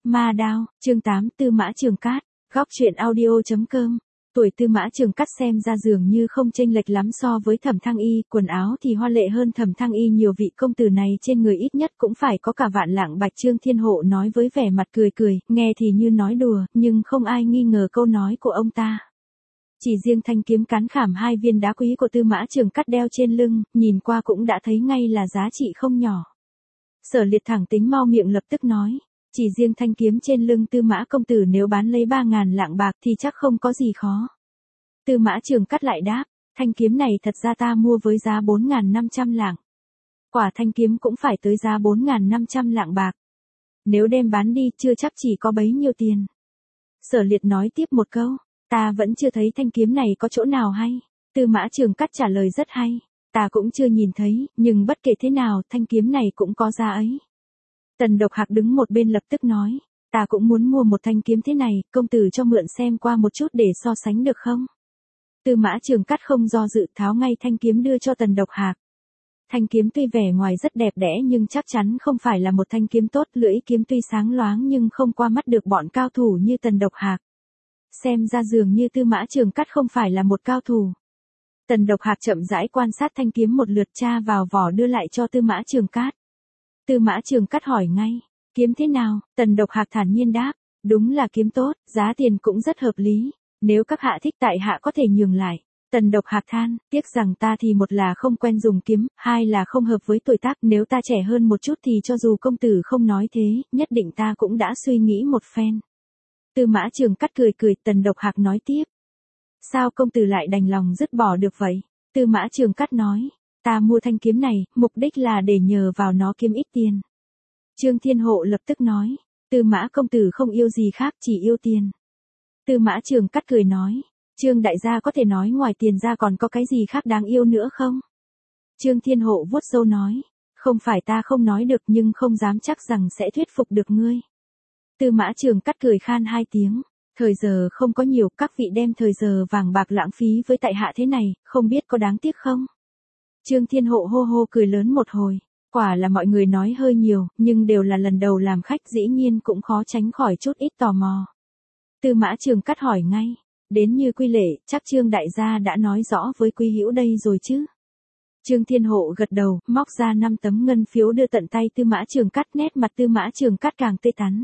Ma Đao, chương 8, Tư Mã Trường Cát, góc truyện audio.com. Tuổi Tư Mã Trường Cát xem ra dường như không chênh lệch lắm so với Thẩm Thăng Y, quần áo thì hoa lệ hơn Thẩm Thăng Y nhiều, vị công tử này trên người ít nhất cũng phải có cả vạn lạng bạch. Trương Thiên Hộ nói với vẻ mặt cười cười, nghe thì như nói đùa, nhưng không ai nghi ngờ câu nói của ông ta. Chỉ riêng thanh kiếm cán khảm 2 viên đá quý của Tư Mã Trường Cát đeo trên lưng, nhìn qua cũng đã thấy ngay là giá trị không nhỏ. Sở Liệt thẳng tính mau miệng lập tức nói, chỉ riêng thanh kiếm trên lưng Tư Mã công tử nếu bán lấy 3.000 lạng bạc thì chắc không có gì khó. Tư Mã Trường Cát lại đáp, thanh kiếm này thật ra ta mua với giá 4.500 lạng. Quả thanh kiếm cũng phải tới giá 4.500 lạng bạc. Nếu đem bán đi chưa chắc chỉ có bấy nhiêu tiền. Sở Liệt nói tiếp một câu, ta vẫn chưa thấy thanh kiếm này có chỗ nào hay. Tư Mã Trường Cát trả lời rất hay, ta cũng chưa nhìn thấy, nhưng bất kể thế nào thanh kiếm này cũng có giá ấy. Tần Độc Hạc đứng một bên lập tức nói, ta cũng muốn mua một thanh kiếm thế này, công tử cho mượn xem qua một chút để so sánh được không? Tư Mã Trường Cát không do dự tháo ngay thanh kiếm đưa cho Tần Độc Hạc. Thanh kiếm tuy vẻ ngoài rất đẹp đẽ nhưng chắc chắn không phải là một thanh kiếm tốt, lưỡi kiếm tuy sáng loáng nhưng không qua mắt được bọn cao thủ như Tần Độc Hạc. Xem ra dường như Tư Mã Trường Cát không phải là một cao thủ. Tần Độc Hạc chậm rãi quan sát thanh kiếm một lượt, tra vào vỏ đưa lại cho Tư Mã Trường Cát. Tư Mã Trường Cát hỏi ngay, kiếm thế nào? Tần Độc Hạc thản nhiên đáp, đúng là kiếm tốt, giá tiền cũng rất hợp lý, nếu các hạ thích tại hạ có thể nhường lại. Tần Độc Hạc than, tiếc rằng ta thì một là không quen dùng kiếm, hai là không hợp với tuổi tác, nếu ta trẻ hơn một chút thì cho dù công tử không nói thế, nhất định ta cũng đã suy nghĩ một phen. Tư Mã Trường Cát cười cười. Tần Độc Hạc nói tiếp, sao công tử lại đành lòng dứt bỏ được vậy? Tư Mã Trường Cát nói, ta mua thanh kiếm này, mục đích là để nhờ vào nó kiếm ít tiền. Trương Thiên Hộ lập tức nói, Tư Mã công tử không yêu gì khác, chỉ yêu tiền. Tư Mã Trường Cát cười nói, Trương đại gia có thể nói ngoài tiền ra còn có cái gì khác đáng yêu nữa không? Trương Thiên Hộ vuốt râu nói, không phải ta không nói được nhưng không dám chắc rằng sẽ thuyết phục được ngươi. Tư Mã Trường Cát cười khan 2 tiếng, thời giờ không có nhiều, các vị đem thời giờ vàng bạc lãng phí với tại hạ thế này, không biết có đáng tiếc không? Trương Thiên Hộ hô hô cười lớn một hồi, quả là mọi người nói hơi nhiều, nhưng đều là lần đầu làm khách dĩ nhiên cũng khó tránh khỏi chút ít tò mò. Tư Mã Trường Cát hỏi ngay, đến như quy lệ, chắc Trương đại gia đã nói rõ với quý hữu đây rồi chứ? Trương Thiên Hộ gật đầu, móc ra 5 tấm ngân phiếu đưa tận tay Tư Mã Trường Cát, nét mặt Tư Mã Trường Cát càng tươi tắn.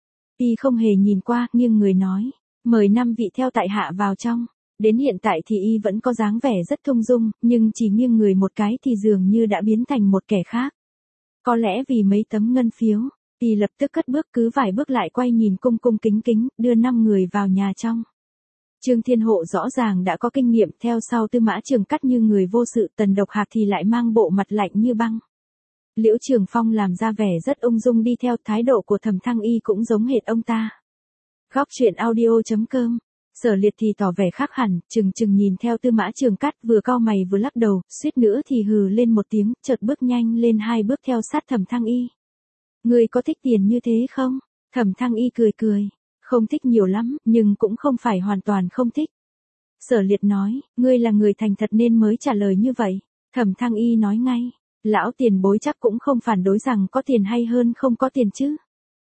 Y không hề nhìn qua, nghiêng người nói, mời 5 vị theo tại hạ vào trong. Đến hiện tại thì Y vẫn có dáng vẻ rất thông dung, nhưng chỉ nghiêng người một cái thì dường như đã biến thành một kẻ khác. Có lẽ vì mấy tấm ngân phiếu, Y lập tức cất bước, cứ vài bước lại quay nhìn cung cung kính kính, đưa 5 người vào nhà trong. Trương Thiên Hộ rõ ràng đã có kinh nghiệm, theo sau Tư Mã Trường Cát như người vô sự, Tần Độc Hạc thì lại mang bộ mặt lạnh như băng. Liễu Trường Phong làm ra vẻ rất ung dung đi theo, thái độ của Thẩm Thăng Y cũng giống hệt ông ta. Góc truyện audio.com. Sở Liệt thì tỏ vẻ khác hẳn, chừng nhìn theo Tư Mã Trường Cát, vừa cau mày vừa lắc đầu, suýt nữa thì hừ lên một tiếng, chợt bước nhanh lên 2 bước theo sát Thẩm Thăng Y. Ngươi có thích tiền như thế không? Thẩm Thăng Y cười cười, không thích nhiều lắm, nhưng cũng không phải hoàn toàn không thích. Sở Liệt nói, ngươi là người thành thật nên mới trả lời như vậy. Thẩm Thăng Y nói ngay, lão tiền bối chắc cũng không phản đối rằng có tiền hay hơn không có tiền chứ?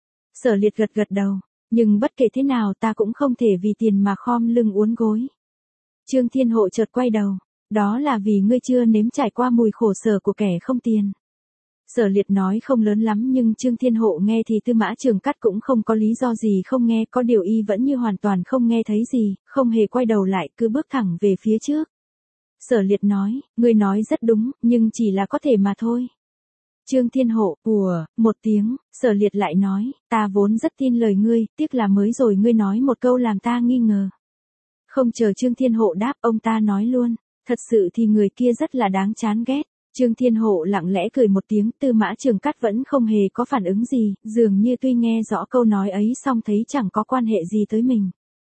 Sở Liệt gật đầu, nhưng bất kể thế nào ta cũng không thể vì tiền mà khom lưng uốn gối. Trương Thiên Hộ chợt quay đầu, đó là vì ngươi chưa nếm trải qua mùi khổ sở của kẻ không tiền. Sở Liệt nói không lớn lắm nhưng Trương Thiên Hộ nghe thì Tư Mã Trường Cát cũng không có lý do gì không nghe, có điều Y vẫn như hoàn toàn không nghe thấy gì, không hề quay đầu lại, cứ bước thẳng về phía trước. Sở Liệt nói, ngươi nói rất đúng, nhưng chỉ là có thể mà thôi. Trương Thiên Hộ, một tiếng, Sở Liệt lại nói, ta vốn rất tin lời ngươi, tiếc là mới rồi ngươi nói một câu làm ta nghi ngờ. Không chờ Trương Thiên Hộ đáp, ông ta nói luôn, thật sự thì người kia rất là đáng chán ghét. Trương Thiên Hộ lặng lẽ cười một tiếng, Tư Mã Trường Cát vẫn không hề có phản ứng gì, dường như tuy nghe rõ câu nói ấy song thấy chẳng có quan hệ gì tới mình.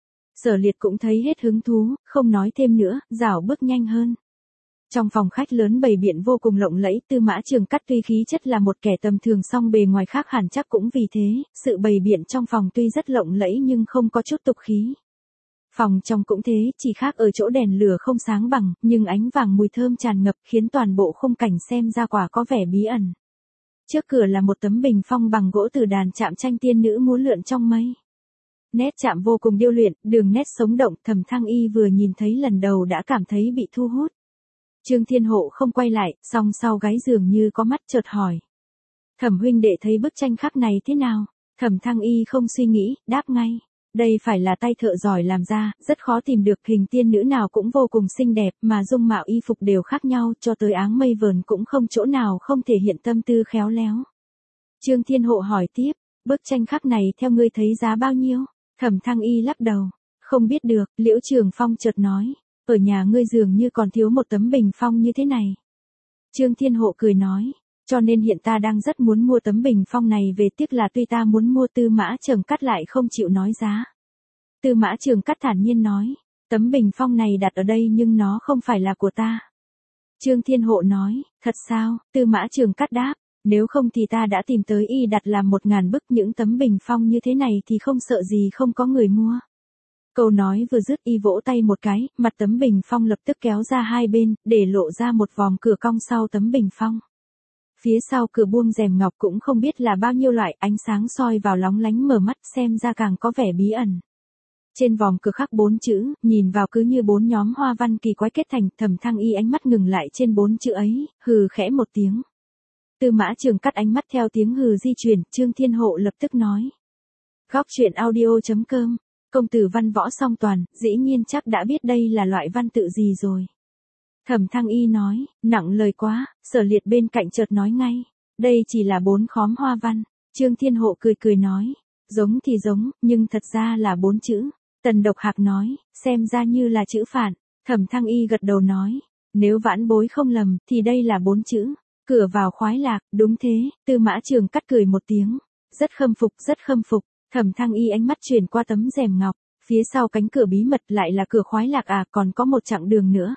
Sở Liệt cũng thấy hết hứng thú, không nói thêm nữa, rảo bước nhanh hơn. Trong phòng khách lớn bày biện vô cùng lộng lẫy, Tư Mã Trường Cát tuy khí chất là một kẻ tầm thường song bề ngoài khác hẳn chắc cũng vì thế, sự bày biện trong phòng tuy rất lộng lẫy nhưng không có chút tục khí. Phòng trong cũng thế, chỉ khác ở chỗ đèn lửa không sáng bằng, nhưng ánh vàng mùi thơm tràn ngập khiến toàn bộ khung cảnh xem ra quả có vẻ bí ẩn. Trước cửa là một tấm bình phong bằng gỗ từ đàn chạm tranh tiên nữ múa lượn trong mây. Nét chạm vô cùng điêu luyện, đường nét sống động, Thẩm Thăng Y vừa nhìn thấy lần đầu đã cảm thấy bị thu hút. Trương Thiên Hộ không quay lại, song sau gáy dường như có mắt chợt hỏi. Thẩm huynh đệ thấy bức tranh khắc này thế nào? Thẩm Thăng Y không suy nghĩ, đáp ngay. Đây phải là tay thợ giỏi làm ra, rất khó tìm được hình tiên nữ nào cũng vô cùng xinh đẹp mà dung mạo y phục đều khác nhau, cho tới áng mây vờn cũng không chỗ nào không thể hiện tâm tư khéo léo. Trương Thiên Hộ hỏi tiếp, bức tranh khắc này theo ngươi thấy giá bao nhiêu? Thẩm Thăng Y lắc đầu, không biết được. Liễu Trường Phong chợt nói, ở nhà ngươi dường như còn thiếu một tấm bình phong như thế này. Trương Thiên Hộ cười nói, cho nên hiện ta đang rất muốn mua tấm bình phong này về, tiếc là tuy ta muốn mua Tư Mã Trường Cát lại không chịu nói giá. Tư Mã Trường Cát thản nhiên nói, tấm bình phong này đặt ở đây nhưng nó không phải là của ta. Trương Thiên Hộ nói, thật sao? Tư Mã Trường Cát đáp, nếu không thì ta đã tìm tới y đặt làm 1000 bức, những tấm bình phong như thế này thì không sợ gì không có người mua. Câu nói vừa dứt y vỗ tay một cái, mặt tấm bình phong lập tức kéo ra hai bên, để lộ ra một vòng cửa cong sau tấm bình phong. Phía sau cửa buông rèm ngọc cũng không biết là bao nhiêu loại, ánh sáng soi vào lóng lánh mở mắt, xem ra càng có vẻ bí ẩn. Trên vòng cửa khắc 4 chữ, nhìn vào cứ như 4 nhóm hoa văn kỳ quái kết thành. Thẩm Thăng Y ánh mắt ngừng lại trên 4 chữ ấy, hừ khẽ một tiếng. Tư Mã Trường Cát ánh mắt theo tiếng hừ di chuyển, Trương Thiên Hộ lập tức nói. Góc truyện audio.com, công tử văn võ song toàn, dĩ nhiên chắc đã biết đây là loại văn tự gì rồi. Thẩm Thăng Y nói, nặng lời quá. Sở Liệt bên cạnh chợt nói ngay, đây chỉ là 4 khóm hoa văn. Trương Thiên Hộ cười cười nói, giống thì giống, nhưng thật ra là 4 chữ. Tần Độc Hạc nói, xem ra như là chữ phản. Thẩm Thăng Y gật đầu nói, nếu vãn bối không lầm, thì đây là 4 chữ. Cửa vào khoái lạc, đúng thế. Tư Mã Trường Cát cười một tiếng, rất khâm phục, rất khâm phục. Thẩm Thăng Y ánh mắt chuyển qua tấm rèm ngọc, phía sau cánh cửa bí mật lại là cửa khoái lạc à, còn có một chặng đường nữa.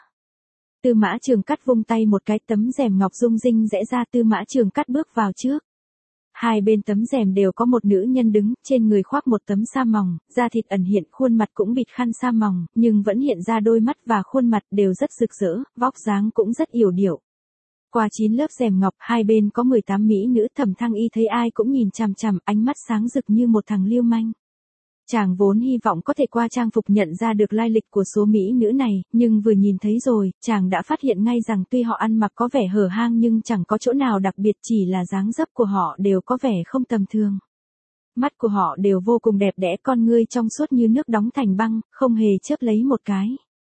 Tư Mã Trường Cát vung tay một cái, tấm rèm ngọc rung rinh rẽ ra, Tư Mã Trường Cát bước vào trước. Hai bên tấm rèm đều có một nữ nhân đứng, trên người khoác một tấm sa mỏng, da thịt ẩn hiện, khuôn mặt cũng bịt khăn sa mỏng, nhưng vẫn hiện ra đôi mắt và khuôn mặt đều rất rực rỡ, vóc dáng cũng rất yểu điệu. Qua 9 lớp rèm ngọc, hai bên có 18 mỹ nữ. Thẩm Thăng Y thấy ai cũng nhìn chằm chằm, ánh mắt sáng rực như một thằng lưu manh. Chàng vốn hy vọng có thể qua trang phục nhận ra được lai lịch của số mỹ nữ này, nhưng vừa nhìn thấy rồi, chàng đã phát hiện ngay rằng tuy họ ăn mặc có vẻ hở hang nhưng chẳng có chỗ nào đặc biệt, chỉ là dáng dấp của họ đều có vẻ không tầm thường. Mắt của họ đều vô cùng đẹp đẽ, con ngươi trong suốt như nước đóng thành băng, không hề chớp lấy một cái.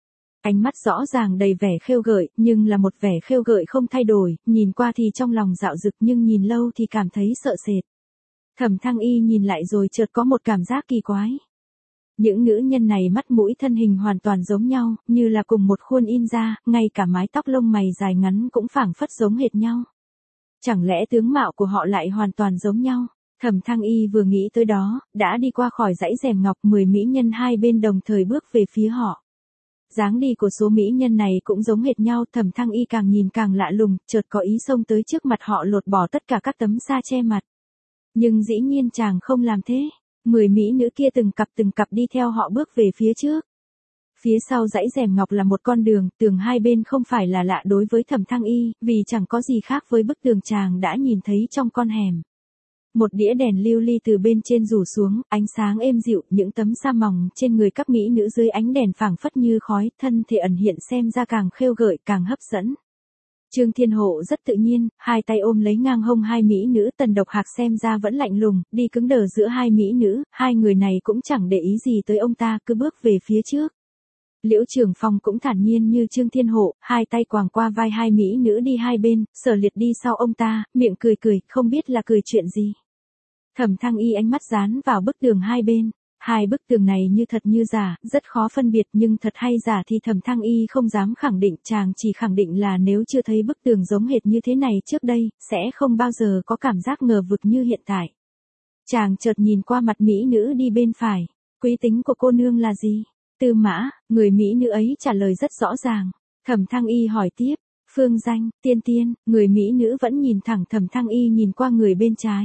Ánh mắt rõ ràng đầy vẻ khêu gợi, nhưng là một vẻ khêu gợi không thay đổi, nhìn qua thì trong lòng dạo dực nhưng nhìn lâu thì cảm thấy sợ sệt. Thẩm Thăng Y nhìn lại rồi chợt có một cảm giác kỳ quái. Những nữ nhân này mắt mũi thân hình hoàn toàn giống nhau, như là cùng một khuôn in ra, ngay cả mái tóc lông mày dài ngắn cũng phảng phất giống hệt nhau. Chẳng lẽ tướng mạo của họ lại hoàn toàn giống nhau? Thẩm Thăng Y vừa nghĩ tới đó, đã đi qua khỏi dãy rèm ngọc, 10 mỹ nhân hai bên đồng thời bước về phía họ. Dáng đi của số mỹ nhân này cũng giống hệt nhau, Thẩm Thăng Y càng nhìn càng lạ lùng, chợt có ý xông tới trước mặt họ lột bỏ tất cả các tấm sa che mặt. Nhưng dĩ nhiên chàng không làm thế. 10 mỹ nữ kia từng cặp đi theo họ bước về phía trước. Phía sau dãy rèm ngọc là một con đường, tường hai bên không phải là lạ đối với Thẩm Thăng Y, vì chẳng có gì khác với bức tường chàng đã nhìn thấy trong con hẻm. Một đĩa đèn lưu ly từ bên trên rủ xuống, ánh sáng êm dịu, những tấm sa mỏng trên người các mỹ nữ dưới ánh đèn phảng phất như khói, thân thể ẩn hiện xem ra càng khêu gợi, càng hấp dẫn. Trương Thiên Hộ rất tự nhiên, hai tay ôm lấy ngang hông hai mỹ nữ. Tần Độc Hạc xem ra vẫn lạnh lùng, đi cứng đờ giữa hai mỹ nữ, hai người này cũng chẳng để ý gì tới ông ta, cứ bước về phía trước. Liễu Trường Phong cũng thản nhiên như Trương Thiên Hộ, hai tay quàng qua vai hai mỹ nữ đi hai bên, Sở Liệt đi sau ông ta, miệng cười cười, không biết là cười chuyện gì. Thẩm Thăng Y ánh mắt dán vào bức tường hai bên. Hai bức tường này như thật như giả, rất khó phân biệt, nhưng thật hay giả thì Thẩm Thăng Y không dám khẳng định, chàng chỉ khẳng định là nếu chưa thấy bức tường giống hệt như thế này trước đây, sẽ không bao giờ có cảm giác ngờ vực như hiện tại. Chàng chợt nhìn qua mặt mỹ nữ đi bên phải, quý tính của cô nương là gì? Tư Mã. Người mỹ nữ ấy trả lời rất rõ ràng. Thẩm Thăng Y hỏi tiếp, phương danh, Tiên Tiên. Người mỹ nữ vẫn nhìn thẳng Thẩm Thăng Y nhìn qua người bên trái.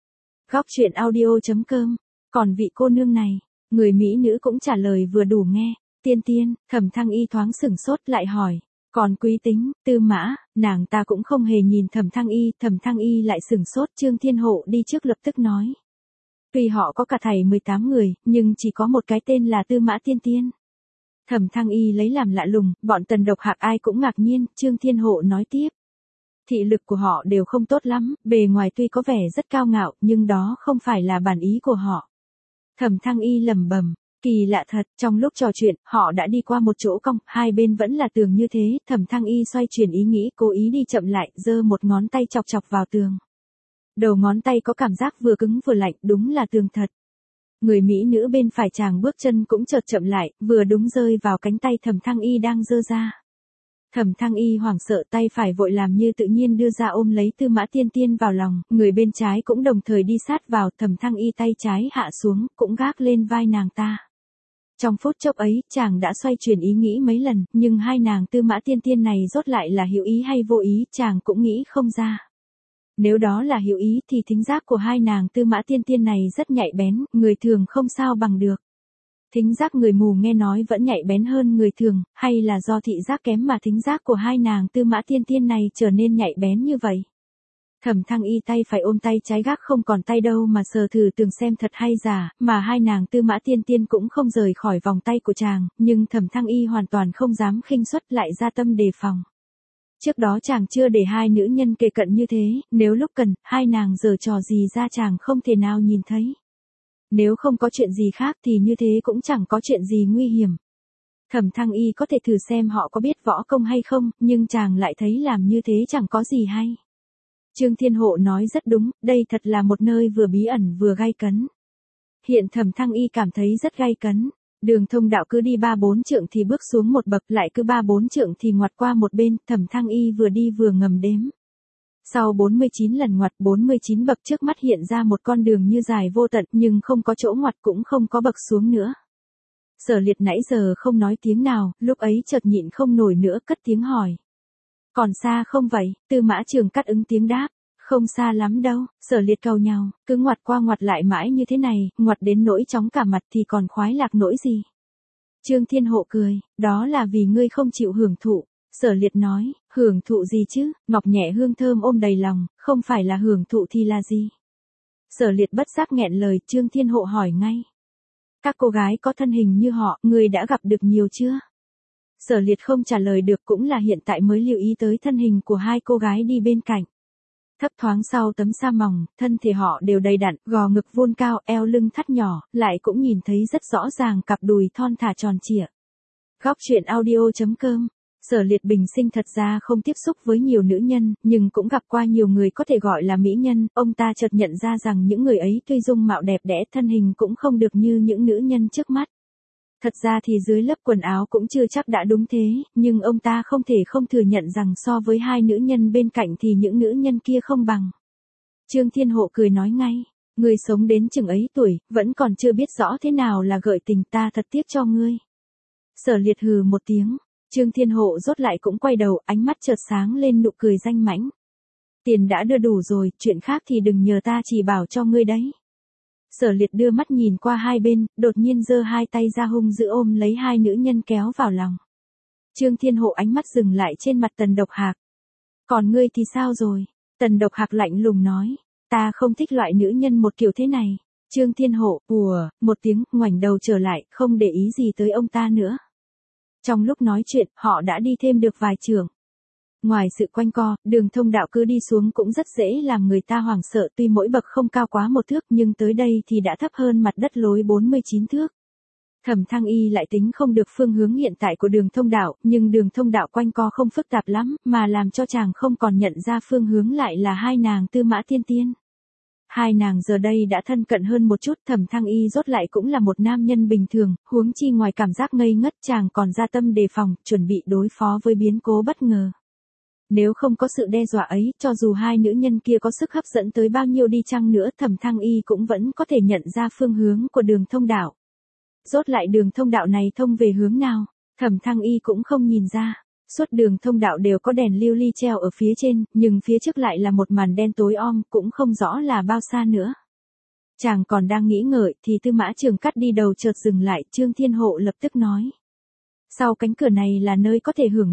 Góc truyện audio.com, còn vị cô nương này, người mỹ nữ cũng trả lời vừa đủ nghe, Tiên Tiên. Thẩm Thăng Y thoáng sửng sốt lại hỏi, còn quý tính, Tư Mã. Nàng ta cũng không hề nhìn Thẩm Thăng Y lại sửng sốt. Trương Thiên Hộ đi trước lập tức nói. Tuy họ có cả thảy 18 người, nhưng chỉ có một cái tên là Tư Mã Tiên Tiên. Thẩm Thăng Y lấy làm lạ lùng, bọn Tần Độc Hạc ai cũng ngạc nhiên. Trương Thiên Hộ nói tiếp. Thị lực của họ đều không tốt lắm, bề ngoài tuy có vẻ rất cao ngạo, nhưng đó không phải là bản ý của họ. Thẩm Thăng Y lẩm bẩm. Kỳ lạ thật, trong lúc trò chuyện, họ đã đi qua một chỗ cong, hai bên vẫn là tường như thế. Thẩm Thăng Y xoay chuyển ý nghĩ, cố ý đi chậm lại, giơ một ngón tay chọc chọc vào tường. Đầu ngón tay có cảm giác vừa cứng vừa lạnh, đúng là tường thật. Người mỹ nữ bên phải chàng bước chân cũng chợt chậm lại, vừa đúng rơi vào cánh tay Thẩm Thăng Y đang giơ ra. Thẩm Thăng Y hoảng sợ, tay phải vội làm như tự nhiên đưa ra ôm lấy Tư Mã Tiên Tiên vào lòng, người bên trái cũng đồng thời đi sát vào. Thẩm Thăng Y tay trái hạ xuống, cũng gác lên vai nàng ta. Trong phút chốc ấy, chàng đã xoay chuyển ý nghĩ mấy lần, nhưng hai nàng Tư Mã Tiên Tiên này rốt lại là hữu ý hay vô ý, chàng cũng nghĩ không ra. Nếu đó là hữu ý thì thính giác của hai nàng Tư Mã Tiên Tiên này rất nhạy bén, người thường không sao bằng được. Thính giác người mù nghe nói vẫn nhạy bén hơn người thường, hay là do thị giác kém mà thính giác của hai nàng Tư Mã Tiên Tiên này trở nên nhạy bén như vậy? Thẩm Thăng Y tay phải ôm tay trái gác không còn tay đâu mà sờ thử tường xem thật hay giả, mà hai nàng Tư Mã Tiên Tiên cũng không rời khỏi vòng tay của chàng, nhưng Thẩm Thăng Y hoàn toàn không dám khinh suất, lại ra tâm đề phòng. Trước đó chàng chưa để hai nữ nhân kề cận như thế, nếu lúc cần, hai nàng giở trò gì ra chàng không thể nào nhìn thấy. Nếu không có chuyện gì khác thì như thế cũng chẳng có chuyện gì nguy hiểm. Thẩm Thăng Y có thể thử xem họ có biết võ công hay không, nhưng chàng lại thấy làm như thế chẳng có gì hay. Trương Thiên Hộ nói rất đúng, đây thật là một nơi vừa bí ẩn vừa gay cấn. Hiện Thẩm Thăng Y cảm thấy rất gay cấn. Đường thông đạo cứ đi 3-4 trượng thì bước xuống một bậc, lại cứ 3-4 trượng thì ngoặt qua một bên. Thẩm Thăng Y vừa đi vừa ngầm đếm. Sau 49 lần ngoặt 49 bậc, trước mắt hiện ra một con đường như dài vô tận, nhưng không có chỗ ngoặt cũng không có bậc xuống nữa. Sở Liệt nãy giờ không nói tiếng nào, lúc ấy chợt nhịn không nổi nữa, cất tiếng hỏi. Còn xa không vậy? Tư Mã Trường Cát ứng tiếng đáp. Không xa lắm đâu. Sở Liệt cau nhàu, cứ ngoặt qua ngoặt lại mãi như thế này, ngoặt đến nỗi chóng cả mặt thì còn khoái lạc nỗi gì. Trương Thiên Hộ cười, đó là vì ngươi không chịu hưởng thụ. Sở Liệt nói, hưởng thụ gì chứ? Ngọc nhẹ hương thơm ôm đầy lòng, không phải là hưởng thụ thì là gì? Sở Liệt bất giác nghẹn lời. Trương Thiên Hộ hỏi ngay. Các cô gái có thân hình như họ, ngươi đã gặp được nhiều chưa? Sở Liệt không trả lời được, cũng là hiện tại mới lưu ý tới thân hình của hai cô gái đi bên cạnh. Thấp thoáng sau tấm sa mỏng, thân thể họ đều đầy đặn, gò ngực vuông cao, eo lưng thắt nhỏ, lại cũng nhìn thấy rất rõ ràng cặp đùi thon thả tròn trịa. Góc truyện audio.com. Sở Liệt bình sinh thật ra không tiếp xúc với nhiều nữ nhân, nhưng cũng gặp qua nhiều người có thể gọi là mỹ nhân. Ông ta chợt nhận ra rằng những người ấy tuy dung mạo đẹp đẽ, thân hình cũng không được như những nữ nhân trước mắt. Thật ra thì dưới lớp quần áo cũng chưa chắc đã đúng thế, nhưng ông ta không thể không thừa nhận rằng so với hai nữ nhân bên cạnh thì những nữ nhân kia không bằng. Trương Thiên Hộ cười nói ngay, ngươi sống đến chừng ấy tuổi, vẫn còn chưa biết rõ thế nào là gợi tình, ta thật tiếc cho ngươi. Sở Liệt hừ một tiếng, Trương Thiên Hộ rốt lại cũng quay đầu, ánh mắt chợt sáng lên nụ cười danh mãnh. Tiền đã đưa đủ rồi, chuyện khác thì đừng nhờ ta chỉ bảo cho ngươi đấy. Sở Liệt đưa mắt nhìn qua hai bên, đột nhiên giơ hai tay ra hung dữ ôm lấy hai nữ nhân kéo vào lòng. Trương Thiên Hộ ánh mắt dừng lại trên mặt Tần Độc Hạc. Còn ngươi thì sao rồi? Tần Độc Hạc lạnh lùng nói, ta không thích loại nữ nhân một kiểu thế này. Trương Thiên Hộ, một tiếng, ngoảnh đầu trở lại, không để ý gì tới ông ta nữa. Trong lúc nói chuyện, họ đã đi thêm được vài trượng. Ngoài sự quanh co, đường thông đạo cứ đi xuống cũng rất dễ làm người ta hoảng sợ, tuy mỗi bậc không cao quá 1 thước nhưng tới đây thì đã thấp hơn mặt đất lối 49 thước. Thẩm Thăng Y lại tính không được phương hướng hiện tại của đường thông đạo, nhưng đường thông đạo quanh co không phức tạp lắm, mà làm cho chàng không còn nhận ra phương hướng lại là hai nàng Tư Mã Tiên Tiên. Hai nàng giờ đây đã thân cận hơn một chút, Thẩm Thăng Y rốt lại cũng là một nam nhân bình thường, huống chi ngoài cảm giác ngây ngất chàng còn ra tâm đề phòng, chuẩn bị đối phó với biến cố bất ngờ. Nếu không có sự đe dọa ấy, cho dù hai nữ nhân kia có sức hấp dẫn tới bao nhiêu đi chăng nữa, Thẩm Thăng Y cũng vẫn có thể nhận ra phương hướng của đường thông đạo. Rốt lại đường thông đạo này thông về hướng nào, Thẩm Thăng Y cũng không nhìn ra. Suốt đường thông đạo đều có đèn lưu ly treo ở phía trên, nhưng phía trước lại là một màn đen tối om, cũng không rõ là bao xa nữa. Chàng còn đang nghĩ ngợi thì Tư Mã Trường Cát đi đầu chợt dừng lại, Trương Thiên Hộ lập tức nói. Sau cánh cửa này là nơi có thể hưởng lạc.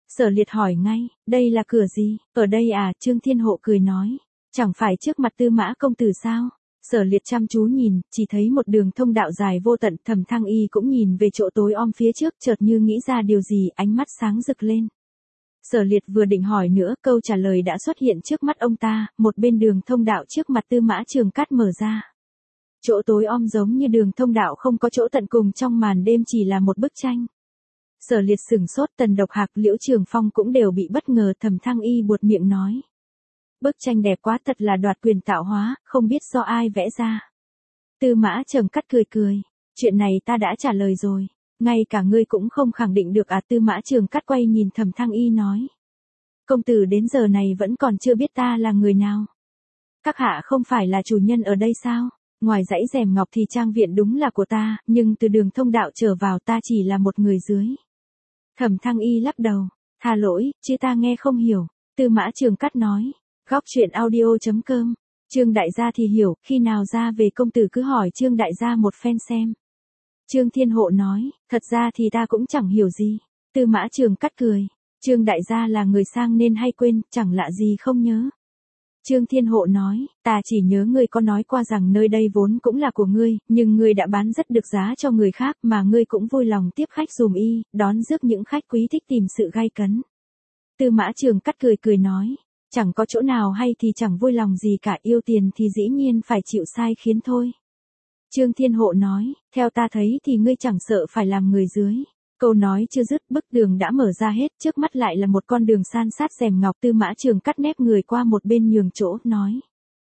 Sở Liệt hỏi ngay, đây là cửa gì? Ở đây à? Trương Thiên Hộ cười nói, chẳng phải trước mặt Tư Mã công tử sao? Sở Liệt chăm chú nhìn, chỉ thấy một đường thông đạo dài vô tận. Thẩm Thăng Y cũng nhìn về chỗ tối om phía trước, chợt như nghĩ ra điều gì, ánh mắt sáng rực lên. Sở Liệt vừa định hỏi nữa, câu trả lời đã xuất hiện trước mắt ông ta, một bên đường thông đạo trước mặt Tư Mã Trường Cát mở ra. Chỗ tối om giống như đường thông đạo không có chỗ tận cùng trong màn đêm, chỉ là một bức tranh. Sở Liệt sửng sốt, Tần Độc Hạc, Liễu Trường Phong cũng đều bị bất ngờ. Thẩm Thăng Y buột miệng nói, bức tranh đẹp quá, thật là đoạt quyền tạo hóa, không biết do ai vẽ ra. Tư Mã Trường Cát cười cười, chuyện này ta đã trả lời rồi, ngay cả ngươi cũng không khẳng định được à? Tư Mã Trường Cát quay nhìn Thẩm Thăng Y nói, công tử đến giờ này vẫn còn chưa biết ta là người nào. Các hạ không phải là chủ nhân ở đây sao? Ngoài dãy rèm ngọc thì trang viện đúng là của ta, nhưng từ đường thông đạo trở vào ta chỉ là một người dưới. Thẩm Thăng Y lắc đầu, tha lỗi, chứ ta nghe không hiểu. Tư Mã Trường Cát nói, góc truyện audio.com, Trương đại gia thì hiểu, khi nào ra về công tử cứ hỏi Trương đại gia một phen xem. Trương Thiên Hộ nói, thật ra thì ta cũng chẳng hiểu gì. Tư Mã Trường Cát cười, Trương đại gia là người sang nên hay quên, chẳng lạ gì không nhớ. Trương Thiên Hộ nói, ta chỉ nhớ ngươi có nói qua rằng nơi đây vốn cũng là của ngươi, nhưng ngươi đã bán rất được giá cho người khác, mà ngươi cũng vui lòng tiếp khách dùm y, đón rước những khách quý thích tìm sự gay cấn. Tư Mã Trường Cát cười cười nói, chẳng có chỗ nào hay thì chẳng vui lòng gì cả, yêu tiền thì dĩ nhiên phải chịu sai khiến thôi. Trương Thiên Hộ nói, theo ta thấy thì ngươi chẳng sợ phải làm người dưới. Câu nói chưa dứt, bức đường đã mở ra hết, trước mắt lại là một con đường san sát rèm ngọc. Tư Mã Trường Cát nép người qua một bên nhường chỗ, nói,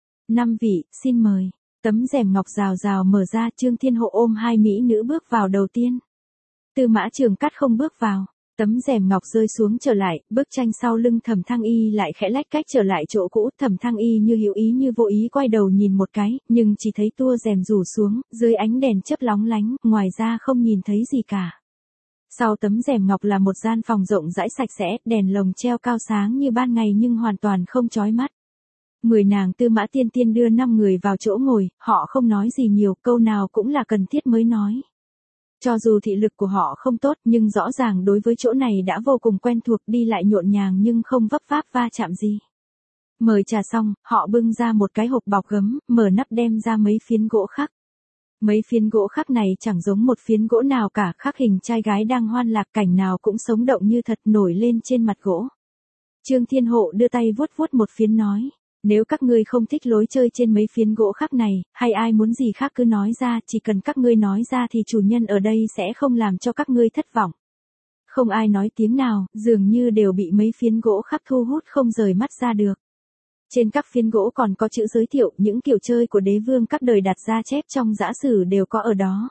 5 vị, xin mời. Tấm rèm ngọc rào rào mở ra, Trương Thiên Hộ ôm hai mỹ nữ bước vào đầu tiên. Tư Mã Trường Cát không bước vào, tấm rèm ngọc rơi xuống trở lại, bức tranh sau lưng Thẩm Thăng Y lại khẽ lách cách trở lại chỗ cũ. Thẩm Thăng Y như hữu ý như vô ý quay đầu nhìn một cái, nhưng chỉ thấy tua rèm rủ xuống, dưới ánh đèn chớp lóng lánh, ngoài ra không nhìn thấy gì cả. Sau tấm rèm ngọc là một gian phòng rộng rãi sạch sẽ, đèn lồng treo cao sáng như ban ngày nhưng hoàn toàn không chói mắt. 10 nàng Tư Mã Tiên Tiên đưa 5 người vào chỗ ngồi, họ không nói gì nhiều, câu nào cũng là cần thiết mới nói. Cho dù thị lực của họ không tốt, nhưng rõ ràng đối với chỗ này đã vô cùng quen thuộc, đi lại nhộn nhàng nhưng không vấp váp va chạm gì. Mời trà xong, họ bưng ra một cái hộp bọc gấm, mở nắp đem ra mấy phiến gỗ khắc. Mấy phiến gỗ khắc này chẳng giống một phiến gỗ nào cả, khắc hình trai gái đang hoan lạc, cảnh nào cũng sống động như thật nổi lên trên mặt gỗ. Trương Thiên Hộ đưa tay vuốt vuốt một phiến nói, nếu các ngươi không thích lối chơi trên mấy phiến gỗ khắc này, hay ai muốn gì khác cứ nói ra, chỉ cần các ngươi nói ra thì chủ nhân ở đây sẽ không làm cho các ngươi thất vọng. Không ai nói tiếng nào, dường như đều bị mấy phiến gỗ khắc thu hút không rời mắt ra được. Trên các phiến gỗ còn có chữ giới thiệu, những kiểu chơi của đế vương các đời đặt ra chép trong giã sử đều có ở đó.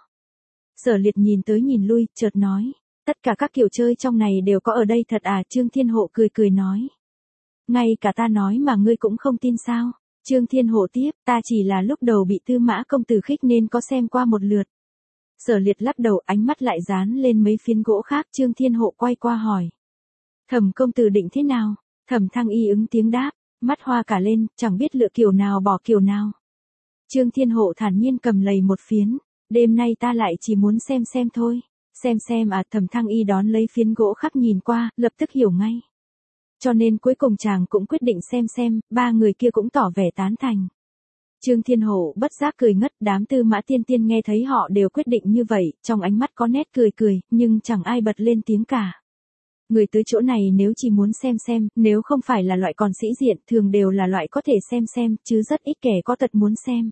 Sở Liệt nhìn tới nhìn lui, chợt nói, tất cả các kiểu chơi trong này đều có ở đây thật à? Trương Thiên Hộ cười cười nói, ngay cả ta nói mà ngươi cũng không tin sao? Trương Thiên Hộ tiếp, ta chỉ là lúc đầu bị Tư Mã công tử khích nên có xem qua một lượt. Sở Liệt lắc đầu, ánh mắt lại dán lên mấy phiến gỗ khác. Trương Thiên Hộ quay qua hỏi, Thẩm công tử định thế nào? Thẩm Thăng Y ứng tiếng đáp, mắt hoa cả lên, chẳng biết lựa kiểu nào bỏ kiểu nào. Trương Thiên Hộ thản nhiên cầm lầy một phiến, đêm nay ta lại chỉ muốn xem thôi. Xem à? Thẩm Thăng Y đón lấy phiến gỗ khắc nhìn qua, lập tức hiểu ngay. Cho nên cuối cùng chàng cũng quyết định xem, ba người kia cũng tỏ vẻ tán thành. Trương Thiên Hộ bất giác cười ngất, đám Tư Mã Tiên Tiên nghe thấy họ đều quyết định như vậy, trong ánh mắt có nét cười, nhưng chẳng ai bật lên tiếng cả. Người tới chỗ này nếu chỉ muốn xem, nếu không phải là loại còn sĩ diện, thường đều là loại có thể xem, chứ rất ít kẻ có tật muốn xem.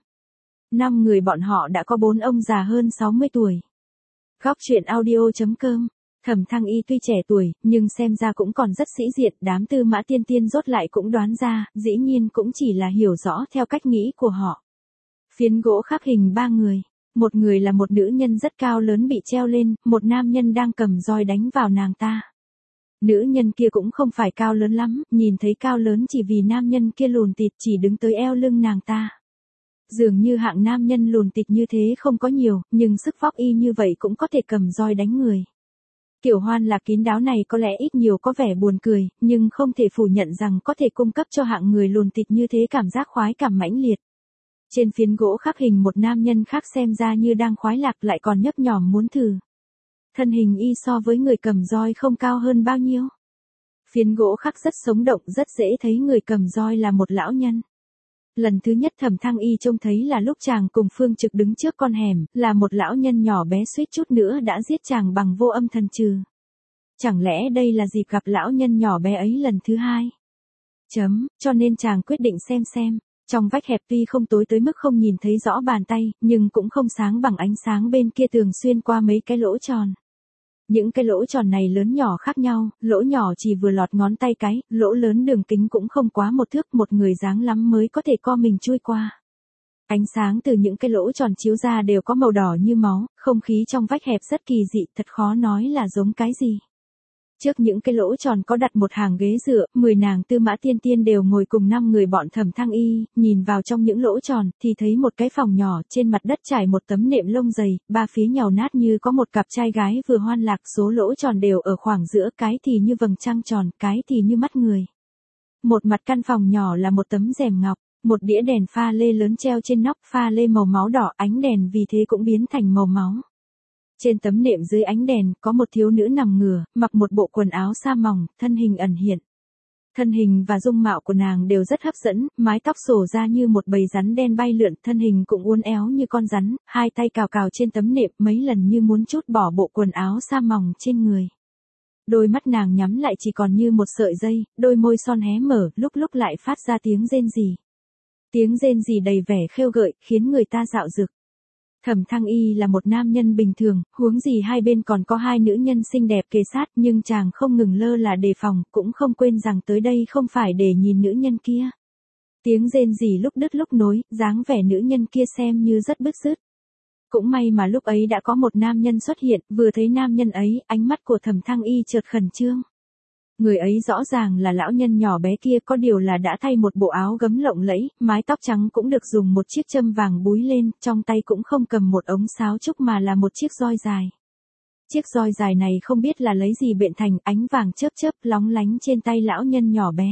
5 người bọn họ đã có 4 ông già hơn 60 tuổi. Góc truyện audio.com, Thẩm Thăng Y tuy trẻ tuổi, nhưng xem ra cũng còn rất sĩ diện, đám Tư Mã Tiên Tiên rốt lại cũng đoán ra, dĩ nhiên cũng chỉ là hiểu rõ theo cách nghĩ của họ. Phiến gỗ khắc hình 3 người, một người là một nữ nhân rất cao lớn bị treo lên, một nam nhân đang cầm roi đánh vào nàng ta. Nữ nhân kia cũng không phải cao lớn lắm, nhìn thấy cao lớn chỉ vì nam nhân kia lùn tịt chỉ đứng tới eo lưng nàng ta. Dường như hạng nam nhân lùn tịt như thế không có nhiều, nhưng sức vóc y như vậy cũng có thể cầm roi đánh người. Kiểu hoan lạc kín đáo này có lẽ ít nhiều có vẻ buồn cười, nhưng không thể phủ nhận rằng có thể cung cấp cho hạng người lùn tịt như thế cảm giác khoái cảm mãnh liệt. Trên phiến gỗ khắc hình một nam nhân khác xem ra như đang khoái lạc lại còn nhấp nhổm muốn thử. Thân hình y so với người cầm roi không cao hơn bao nhiêu. Phiến gỗ khắc rất sống động, rất dễ thấy người cầm roi là một lão nhân. Lần thứ nhất Thẩm Thăng Y trông thấy là lúc chàng cùng Phương Trực đứng trước con hẻm, là một lão nhân nhỏ bé suýt chút nữa đã giết chàng bằng vô âm thần trừ. Chẳng lẽ đây là dịp gặp lão nhân nhỏ bé ấy lần thứ hai? Cho nên chàng quyết định xem. Trong vách hẹp tuy không tối tới mức không nhìn thấy rõ bàn tay, nhưng cũng không sáng bằng ánh sáng bên kia tường xuyên qua mấy cái lỗ tròn. Những cái lỗ tròn này lớn nhỏ khác nhau, lỗ nhỏ chỉ vừa lọt ngón tay cái, lỗ lớn đường kính cũng không quá một thước, một người dáng lắm mới có thể co mình chui qua. Ánh sáng từ những cái lỗ tròn chiếu ra đều có màu đỏ như máu, không khí trong vách hẹp rất kỳ dị, thật khó nói là giống cái gì. Trước những cái lỗ tròn có đặt một hàng ghế dựa, 10 nàng tư mã tiên tiên đều ngồi cùng 5 người bọn Thẩm Thăng Y, nhìn vào trong những lỗ tròn, thì thấy một cái phòng nhỏ, trên mặt đất trải một tấm nệm lông dày, ba phía nhàu nát như có một cặp trai gái vừa hoan lạc, số lỗ tròn đều ở khoảng giữa, cái thì như vầng trăng tròn, cái thì như mắt người. Một mặt căn phòng nhỏ là một tấm rèm ngọc, một đĩa đèn pha lê lớn treo trên nóc, pha lê màu máu đỏ, ánh đèn vì thế cũng biến thành màu máu. Trên tấm nệm dưới ánh đèn, có một thiếu nữ nằm ngửa, mặc một bộ quần áo sa mỏng, thân hình ẩn hiện. Thân hình và dung mạo của nàng đều rất hấp dẫn, mái tóc xổ ra như một bầy rắn đen bay lượn, thân hình cũng uốn éo như con rắn, hai tay cào cào trên tấm nệm mấy lần như muốn trút bỏ bộ quần áo sa mỏng trên người. Đôi mắt nàng nhắm lại chỉ còn như một sợi dây, đôi môi son hé mở, lúc lúc lại phát ra tiếng rên rỉ. Tiếng rên rỉ đầy vẻ khêu gợi, khiến người ta dạo dực. Thẩm Thăng Y là một nam nhân bình thường, huống gì hai bên còn có hai nữ nhân xinh đẹp kề sát, nhưng chàng không ngừng lơ là đề phòng, cũng không quên rằng tới đây không phải để nhìn nữ nhân kia. Tiếng rên rỉ lúc đứt lúc nối, dáng vẻ nữ nhân kia xem như rất bứt rứt. Cũng may mà lúc ấy đã có một nam nhân xuất hiện, vừa thấy nam nhân ấy, ánh mắt của Thẩm Thăng Y chợt khẩn trương. Người ấy rõ ràng là lão nhân nhỏ bé kia, có điều là đã thay một bộ áo gấm lộng lẫy, mái tóc trắng cũng được dùng một chiếc châm vàng búi lên, trong tay cũng không cầm một ống sáo trúc mà là một chiếc roi dài. Chiếc roi dài này không biết là lấy gì bện thành, ánh vàng chớp chớp lóng lánh trên tay lão nhân nhỏ bé.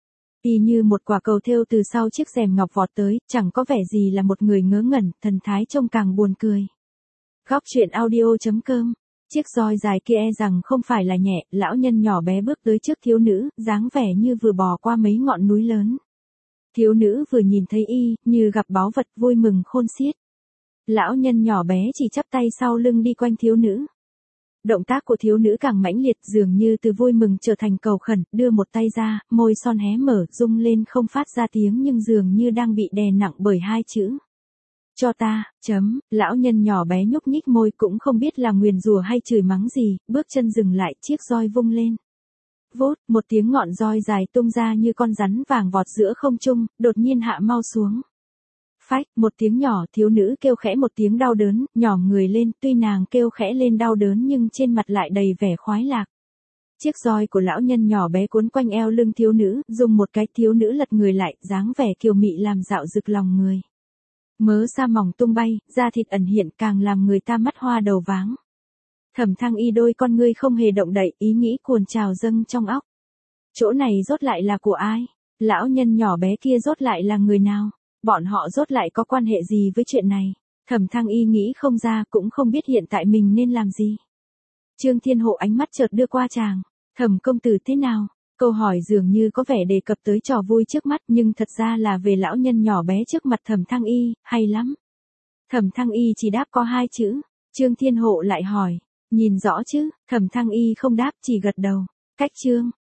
Y như một quả cầu thêu từ sau chiếc rèm ngọc vọt tới, chẳng có vẻ gì là một người ngớ ngẩn, thần thái trông càng buồn cười. Góc truyện audio.com. Chiếc roi dài kia e rằng không phải là nhẹ, lão nhân nhỏ bé bước tới trước thiếu nữ, dáng vẻ như vừa bò qua mấy ngọn núi lớn. Thiếu nữ vừa nhìn thấy y, như gặp báu vật, vui mừng khôn xiết. Lão nhân nhỏ bé chỉ chắp tay sau lưng đi quanh thiếu nữ. Động tác của thiếu nữ càng mãnh liệt, dường như từ vui mừng trở thành cầu khẩn, đưa một tay ra, môi son hé mở, rung lên không phát ra tiếng nhưng dường như đang bị đè nặng bởi hai chữ. Cho ta, lão nhân nhỏ bé nhúc nhích môi cũng không biết là nguyền rủa hay chửi mắng gì, bước chân dừng lại, chiếc roi vung lên. Vốt, một tiếng ngọn roi dài tung ra như con rắn vàng vọt giữa không trung, đột nhiên hạ mau xuống. Phách, một tiếng nhỏ, thiếu nữ kêu khẽ một tiếng đau đớn, nhỏm người lên, tuy nàng kêu khẽ lên đau đớn nhưng trên mặt lại đầy vẻ khoái lạc. Chiếc roi của lão nhân nhỏ bé cuốn quanh eo lưng thiếu nữ, dùng một cái thiếu nữ lật người lại, dáng vẻ kiều mị làm dạo rực lòng người. Mớ sa mỏng tung bay, da thịt ẩn hiện càng làm người ta mắt hoa đầu váng. Thẩm Thăng Y đôi con ngươi không hề động đậy, ý nghĩ cuồn trào dâng trong óc. Chỗ này rốt lại là của ai? Lão nhân nhỏ bé kia rốt lại là người nào? Bọn họ rốt lại có quan hệ gì với chuyện này? Thẩm Thăng Y nghĩ không ra, cũng không biết hiện tại mình nên làm gì. Trương Thiên Hộ ánh mắt chợt đưa qua chàng. Thẩm công tử thế nào? Câu hỏi dường như có vẻ đề cập tới trò vui trước mắt nhưng thật ra là về lão nhân nhỏ bé trước mặt Thẩm Thăng Y, hay lắm. Thẩm Thăng Y chỉ đáp có hai chữ. Trương Thiên Hộ lại hỏi, nhìn rõ chứ? Thẩm Thăng Y không đáp, chỉ gật đầu. Cách chương.